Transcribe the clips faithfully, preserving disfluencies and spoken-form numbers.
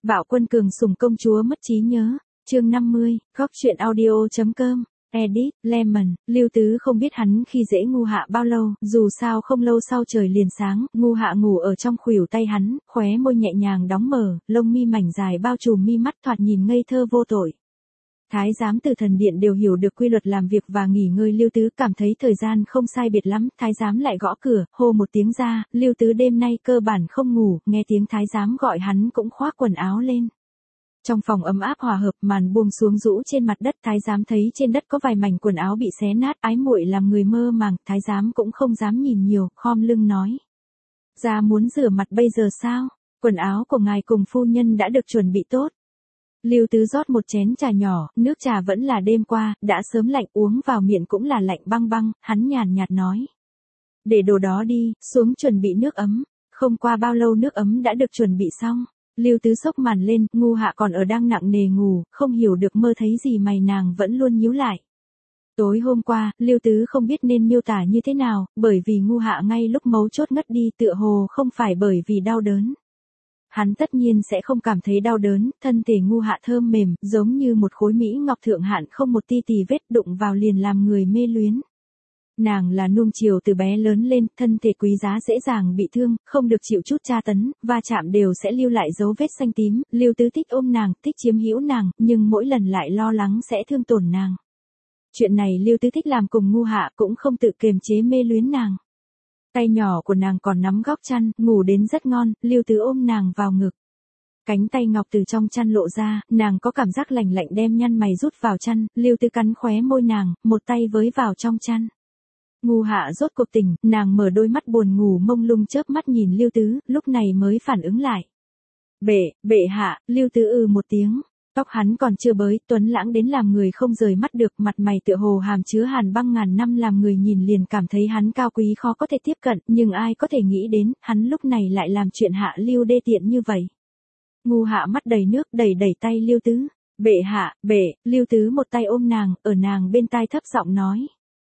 Bạo Quân cường sủng công chúa mất trí nhớ, chương năm mươi, góc truyện audio.com, edit, Lemon, Lưu Tứ không biết hắn khi dễ Ngu Hạ bao lâu, dù sao không lâu sau trời liền sáng, Ngu Hạ ngủ ở trong khuỷu tay hắn, khóe môi nhẹ nhàng đóng mở, lông mi mảnh dài bao trùm mi mắt thoạt nhìn ngây thơ vô tội. Thái giám từ thần điện đều hiểu được quy luật làm việc và nghỉ ngơi. Lưu Tứ cảm thấy thời gian không sai biệt lắm, thái giám lại gõ cửa, hô một tiếng ra, Lưu Tứ đêm nay cơ bản không ngủ, nghe tiếng thái giám gọi hắn cũng khoác quần áo lên. Trong phòng ấm áp hòa hợp, màn buông xuống rũ trên mặt đất, thái giám thấy trên đất có vài mảnh quần áo bị xé nát, ái muội làm người mơ màng, thái giám cũng không dám nhìn nhiều, khom lưng nói: "Gia muốn rửa mặt bây giờ sao? Quần áo của ngài cùng phu nhân đã được chuẩn bị tốt." Lưu Tứ rót một chén trà nhỏ, nước trà vẫn là đêm qua, đã sớm lạnh, uống vào miệng cũng là lạnh băng băng, hắn nhàn nhạt nói: "Để đồ đó đi, xuống chuẩn bị nước ấm." Không qua bao lâu nước ấm đã được chuẩn bị xong. Lưu Tứ xốc màn lên, Ngu Hạ còn ở đang nặng nề ngủ, không hiểu được mơ thấy gì mày nàng vẫn luôn nhíu lại. Tối hôm qua, Lưu Tứ không biết nên miêu tả như thế nào, bởi vì Ngu Hạ ngay lúc mấu chốt ngất đi tựa hồ không phải bởi vì đau đớn. Hắn tất nhiên sẽ không cảm thấy đau đớn, thân thể Ngu Hạ thơm mềm, giống như một khối mỹ ngọc thượng hạn không một ti tì vết, đụng vào liền làm người mê luyến. Nàng là nuông chiều từ bé lớn lên, thân thể quý giá dễ dàng bị thương, không được chịu chút tra tấn, va chạm đều sẽ lưu lại dấu vết xanh tím. Lưu Tứ thích ôm nàng, thích chiếm hữu nàng, nhưng mỗi lần lại lo lắng sẽ thương tổn nàng. Chuyện này Lưu Tứ thích làm cùng Ngu Hạ, cũng không tự kiềm chế mê luyến nàng. Tay nhỏ của nàng còn nắm góc chăn, ngủ đến rất ngon, Lưu Tứ ôm nàng vào ngực. Cánh tay ngọc từ trong chăn lộ ra, nàng có cảm giác lạnh lạnh đem nhăn mày rút vào chăn, Lưu Tứ cắn khóe môi nàng, một tay với vào trong chăn. Ngu Hạ rốt cuộc tỉnh, nàng mở đôi mắt buồn ngủ mông lung chớp mắt nhìn Lưu Tứ, lúc này mới phản ứng lại. Bệ, bệ hạ, Lưu Tứ ừ một tiếng. Tóc hắn còn chưa bới, tuấn lãng đến làm người không rời mắt được, mặt mày tựa hồ hàm chứa hàn băng ngàn năm làm người nhìn liền cảm thấy hắn cao quý khó có thể tiếp cận, nhưng ai có thể nghĩ đến, hắn lúc này lại làm chuyện hạ lưu đê tiện như vậy. Ngu Hạ mắt đầy nước, đẩy đẩy tay Lưu Tứ. Bệ hạ, bệ, Lưu Tứ một tay ôm nàng, ở nàng bên tai thấp giọng nói.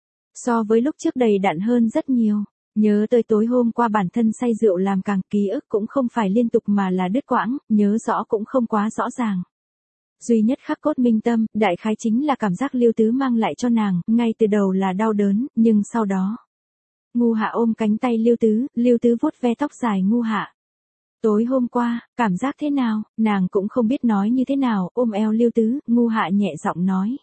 So với lúc trước đầy đặn hơn rất nhiều. Nhớ tới tối hôm qua bản thân say rượu làm càng ký ức cũng không phải liên tục mà là đứt quãng, nhớ rõ cũng không quá rõ ràng. Duy nhất khắc cốt minh tâm, đại khái chính là cảm giác Lưu Tứ mang lại cho nàng, ngay từ đầu là đau đớn, nhưng sau đó. Ngu Hạ ôm cánh tay Lưu Tứ, Lưu Tứ vuốt ve tóc dài Ngu Hạ. Tối hôm qua, cảm giác thế nào, nàng cũng không biết nói như thế nào, ôm eo Lưu Tứ, Ngu Hạ nhẹ giọng nói.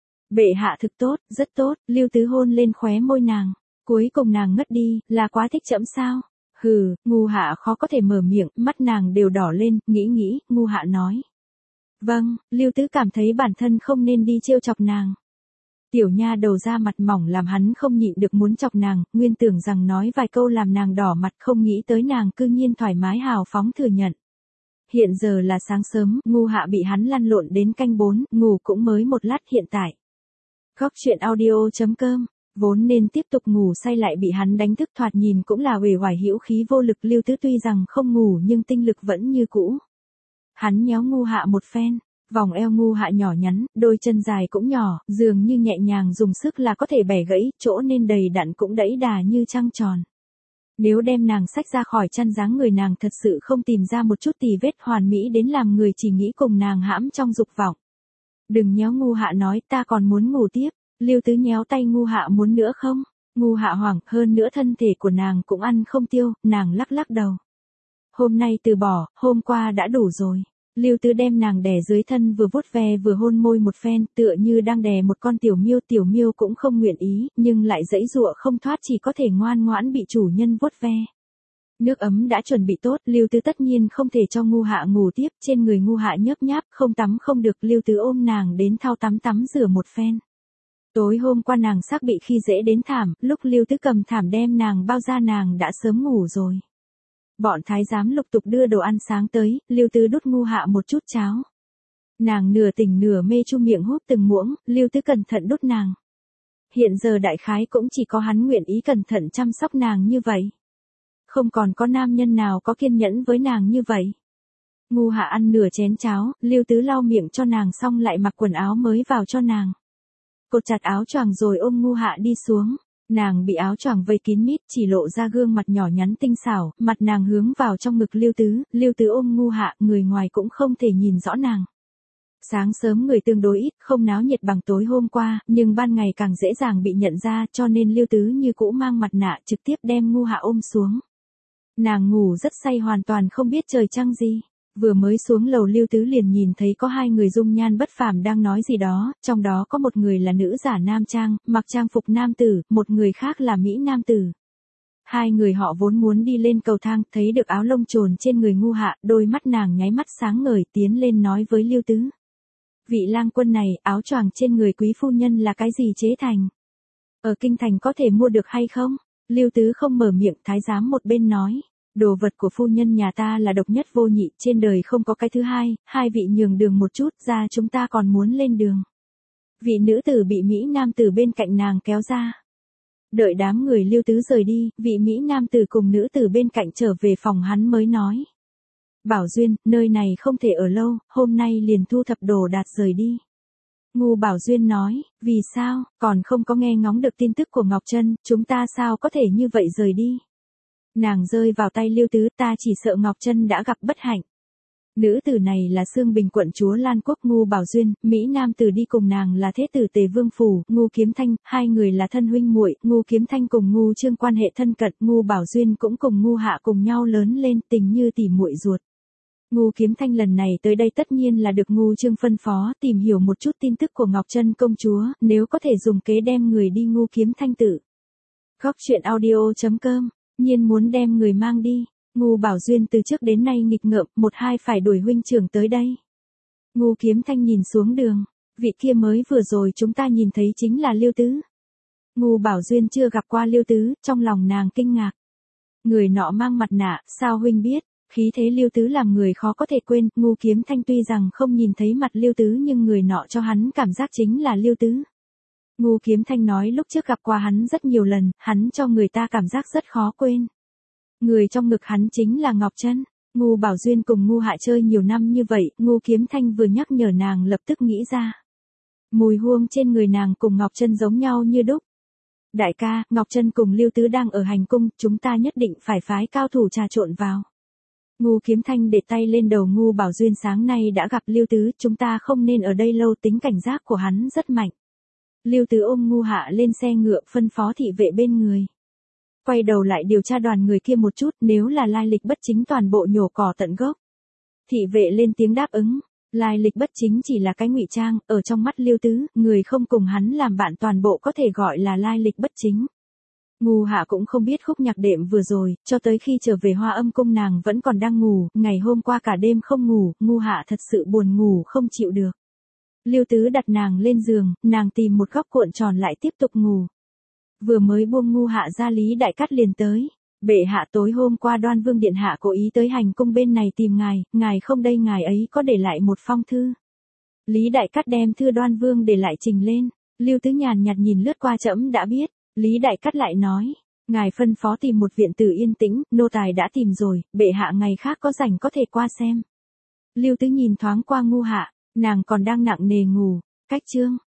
Bệ hạ thực tốt, rất tốt, Lưu Tứ hôn lên khóe môi nàng. Cuối cùng nàng ngất đi, là quá thích trẫm sao? Hừ, Ngu Hạ khó có thể mở miệng, mắt nàng đều đỏ lên, nghĩ nghĩ, Ngu Hạ nói. Vâng, Lưu Tứ cảm thấy bản thân không nên đi trêu chọc nàng. Tiểu nha đầu ra mặt mỏng làm hắn không nhịn được muốn chọc nàng, nguyên tưởng rằng nói vài câu làm nàng đỏ mặt, không nghĩ tới nàng cư nhiên thoải mái hào phóng thừa nhận. Hiện giờ là sáng sớm, Ngu Hạ bị hắn lăn lộn đến canh bốn, ngủ cũng mới một lát hiện tại. Góc truyện audio.com, vốn nên tiếp tục ngủ say lại bị hắn đánh thức, thoạt nhìn cũng là uể oải hữu khí vô lực. Lưu Tứ tuy rằng không ngủ nhưng tinh lực vẫn như cũ. Hắn nhéo Ngu Hạ một phen, vòng eo Ngu Hạ nhỏ nhắn, đôi chân dài cũng nhỏ, dường như nhẹ nhàng dùng sức là có thể bẻ gãy, chỗ nên đầy đặn cũng đẫy đà như trăng tròn. Nếu đem nàng xách ra khỏi chăn, dáng người nàng thật sự không tìm ra một chút tì vết, hoàn mỹ đến làm người chỉ nghĩ cùng nàng hãm trong dục vọng. Đừng nhéo, Ngu Hạ nói, ta còn muốn ngủ tiếp. Lưu Tứ nhéo tay Ngu Hạ, muốn nữa không? Ngu Hạ hoảng, hơn nữa thân thể của nàng cũng ăn không tiêu, nàng lắc lắc đầu. Hôm nay từ bỏ, hôm qua đã đủ rồi. Lưu Tứ đem nàng đè dưới thân, vừa vuốt ve vừa hôn môi một phen, tựa như đang đè một con tiểu miêu. Tiểu miêu cũng không nguyện ý, nhưng lại giãy giụa không thoát, chỉ có thể ngoan ngoãn bị chủ nhân vuốt ve. Nước ấm đã chuẩn bị tốt, Lưu Tứ tất nhiên không thể cho Ngu Hạ ngủ tiếp, trên người Ngu Hạ nhớp nháp, không tắm không được, Lưu Tứ ôm nàng đến thau tắm tắm rửa một phen. Tối hôm qua nàng xác bị khi dễ đến thảm, lúc Lưu Tứ cầm thảm đem nàng bao ra nàng đã sớm ngủ rồi. Bọn thái giám lục tục đưa đồ ăn sáng tới, Lưu Tứ đút Ngu Hạ một chút cháo. Nàng nửa tỉnh nửa mê chu miệng húp từng muỗng, Lưu Tứ cẩn thận đút nàng. Hiện giờ đại khái cũng chỉ có hắn nguyện ý cẩn thận chăm sóc nàng như vậy. Không còn có nam nhân nào có kiên nhẫn với nàng như vậy. Ngu Hạ ăn nửa chén cháo, Lưu Tứ lau miệng cho nàng xong lại mặc quần áo mới vào cho nàng. Cột chặt áo choàng rồi ôm Ngu Hạ đi xuống. Nàng bị áo choàng vây kín mít, chỉ lộ ra gương mặt nhỏ nhắn tinh xảo, mặt nàng hướng vào trong ngực Lưu Tứ, Lưu Tứ ôm Ngu Hạ, người ngoài cũng không thể nhìn rõ nàng. Sáng sớm người tương đối ít, không náo nhiệt bằng tối hôm qua, nhưng ban ngày càng dễ dàng bị nhận ra, cho nên Lưu Tứ như cũ mang mặt nạ trực tiếp đem Ngu Hạ ôm xuống. Nàng ngủ rất say, hoàn toàn không biết trời trăng gì. Vừa mới xuống lầu Lưu Tứ liền nhìn thấy có hai người dung nhan bất phàm đang nói gì đó, trong đó có một người là nữ giả nam trang, mặc trang phục nam tử, một người khác là mỹ nam tử. Hai người họ vốn muốn đi lên cầu thang, thấy được áo lông trồn trên người Ngu Hạ, đôi mắt nàng nháy mắt sáng ngời, tiến lên nói với Lưu Tứ. Vị lang quân này, áo choàng trên người quý phu nhân là cái gì chế thành? Ở kinh thành có thể mua được hay không? Lưu Tứ không mở miệng, thái giám một bên nói. Đồ vật của phu nhân nhà ta là độc nhất vô nhị, trên đời không có cái thứ hai, hai vị nhường đường một chút, ra chúng ta còn muốn lên đường. Vị nữ tử bị Mỹ nam tử bên cạnh nàng kéo ra. Đợi đám người Lưu Tứ rời đi, vị Mỹ nam tử cùng nữ tử bên cạnh trở về phòng hắn mới nói. Bảo Duyên, nơi này không thể ở lâu, hôm nay liền thu thập đồ đạc rời đi. Ngu Bảo Duyên nói, vì sao, còn không có nghe ngóng được tin tức của Ngọc Trân, chúng ta sao có thể như vậy rời đi. Nàng rơi vào tay Lưu Tứ, ta chỉ sợ Ngọc Trân đã gặp bất hạnh. Nữ tử này là Xương Bình quận chúa Lan Quốc. Ngu Bảo Duyên, Mỹ nam tử đi cùng nàng là thế tử Tề Vương phủ, Ngu Kiếm Thanh, hai người là thân huynh muội, Ngu Kiếm Thanh cùng Ngu Trương quan hệ thân cận, Ngu Bảo Duyên cũng cùng Ngu Hạ cùng nhau lớn lên, tình như tỉ muội ruột. Ngu Kiếm Thanh lần này tới đây tất nhiên là được Ngu Trương phân phó, tìm hiểu một chút tin tức của Ngọc Trân công chúa, nếu có thể dùng kế đem người đi. Ngu Kiếm Thanh tự. Góc truyện audio chấm com, nhiên muốn đem người mang đi. Ngu Bảo Duyên từ trước đến nay nghịch ngợm, một hai phải đuổi huynh trưởng tới đây. Ngu Kiếm Thanh nhìn xuống đường, vị kia mới vừa rồi chúng ta nhìn thấy chính là Lưu Tứ. Ngu Bảo Duyên chưa gặp qua Lưu Tứ, trong lòng nàng kinh ngạc. Người nọ mang mặt nạ, sao huynh biết? Khí thế Lưu Tứ làm người khó có thể quên. Ngu Kiếm Thanh tuy rằng không nhìn thấy mặt Lưu Tứ nhưng người nọ cho hắn cảm giác chính là Lưu Tứ. Ngu Kiếm Thanh nói lúc trước gặp qua hắn rất nhiều lần, hắn cho người ta cảm giác rất khó quên. Người trong ngực hắn chính là Ngọc Trân. Ngu Bảo Duyên cùng Ngu Hạ chơi nhiều năm như vậy, Ngu Kiếm Thanh vừa nhắc nhở nàng lập tức nghĩ ra. Mùi hương trên người nàng cùng Ngọc Trân giống nhau như đúc. Đại ca, Ngọc Trân cùng Lưu Tứ đang ở hành cung, chúng ta nhất định phải phái cao thủ trà trộn vào. Ngu Kiếm Thanh để tay lên đầu Ngu Bảo Duyên, sáng nay đã gặp Lưu Tứ, chúng ta không nên ở đây lâu, tính cảnh giác của hắn rất mạnh. Lưu Tứ ôm Ngu Hạ lên xe ngựa, phân phó thị vệ bên người. Quay đầu lại điều tra đoàn người kia một chút, nếu là lai lịch bất chính toàn bộ nhổ cỏ tận gốc. Thị vệ lên tiếng đáp ứng, lai lịch bất chính chỉ là cái ngụy trang, ở trong mắt Lưu Tứ, người không cùng hắn làm bạn toàn bộ có thể gọi là lai lịch bất chính. Ngu Hạ cũng không biết khúc nhạc đệm vừa rồi, cho tới khi trở về Hoa Âm cung nàng vẫn còn đang ngủ, ngày hôm qua cả đêm không ngủ, Ngu Hạ thật sự buồn ngủ không chịu được. Lưu Tứ đặt nàng lên giường, nàng tìm một góc cuộn tròn lại tiếp tục ngủ. Vừa mới buông Ngu Hạ ra Lý Đại Cát liền tới. Bệ hạ, tối hôm qua Đoan Vương điện hạ cố ý tới hành cung bên này tìm ngài, ngài không đây ngài ấy có để lại một phong thư. Lý Đại Cát đem thư Đoan Vương để lại trình lên. Lưu Tứ nhàn nhạt nhìn lướt qua, trẫm đã biết. Lý Đại Cát lại nói, ngài phân phó tìm một viện tử yên tĩnh, nô tài đã tìm rồi, bệ hạ ngày khác có rảnh có thể qua xem. Lưu Tứ nhìn thoáng qua Ngu Hạ, nàng còn đang nặng nề ngủ. Cách chương